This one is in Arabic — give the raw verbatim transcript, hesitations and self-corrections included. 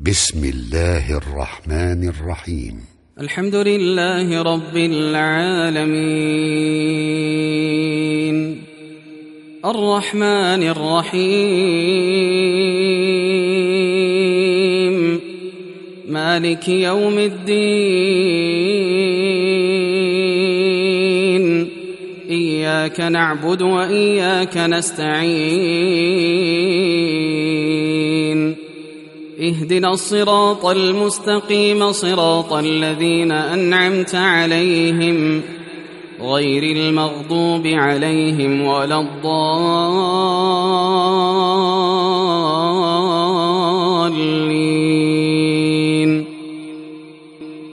بسم الله الرحمن الرحيم. الحمد لله رب العالمين الرحمن الرحيم مالك يوم الدين إياك نعبد وإياك نستعين اهدنا الصراط المستقيم صراط الذين أنعمت عليهم غير المغضوب عليهم ولا الضالين.